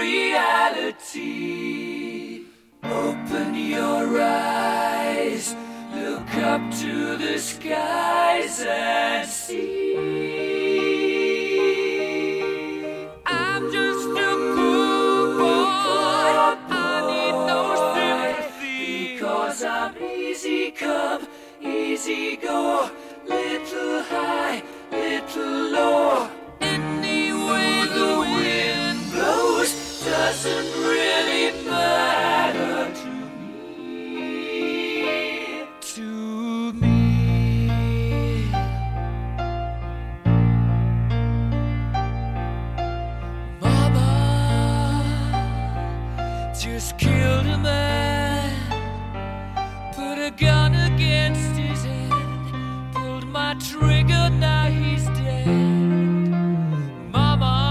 reality. Open your eyes, look up to the skies and see. I'm just a poor boy, I need no sympathy, because I'm easy come, easy go, little high, little low. Any way the wind blows doesn't really matter to me. To me. Mama just killed a man, put a gun against his head, pulled my trigger, now he's dead. Mama,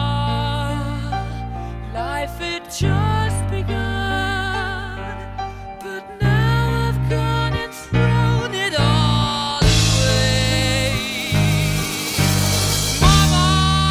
life had just begun, but now I've gone and thrown it all away. Mama,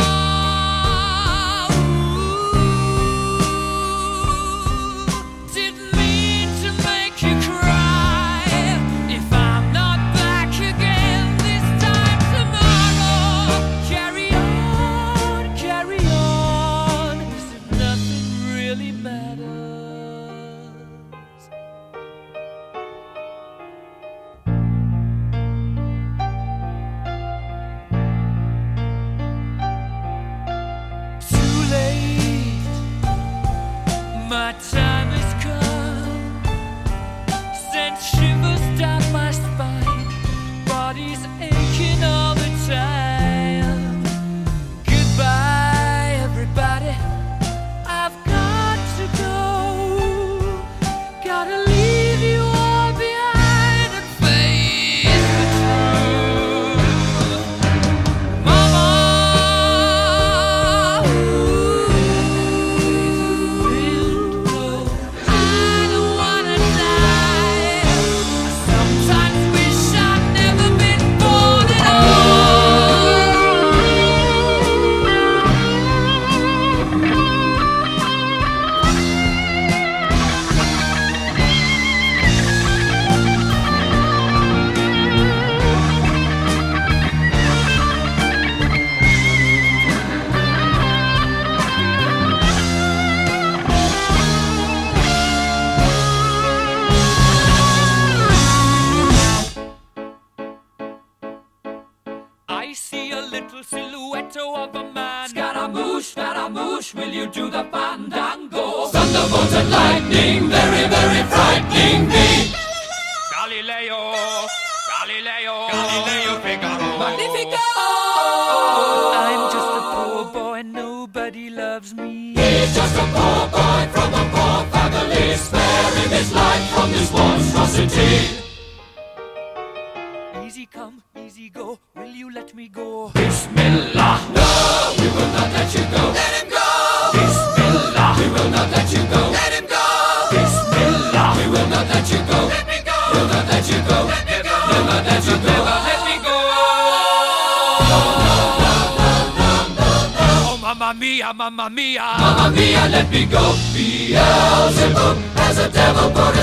didn't mean to make you cry. If I'm not back again this time tomorrow, carry on, carry on, as if nothing really matters. Too late, my time has come, sent shivers down my spine, body's aching all the time. Goodbye, everybody, I've got to go. Gotta leave you all behind and face the truth. Mama, I don't wanna die. I sometimes wish I'd never been born at I see a little silhouette of a man. Scaramouche, will you do the fandango? Thunderbolt and lightning, very, very frightening me. Galileo, Figaro. Magnifico! I'm just a poor boy, nobody loves me. He's just a poor boy from a poor family, sparing his life from this monstrosity. Easy come, easy go, will you let me go? Bismillah, no, we will not let you go. Let him go! Bismillah, we will not let you go. Let him go! Bismillah, we will not let you go. Let me go! We'll not let you go. Let me go! We'll not let you go. Let me go! Oh, mamma mia, mamma mia. Mamma mia, let me go. Beelzebub has a devil put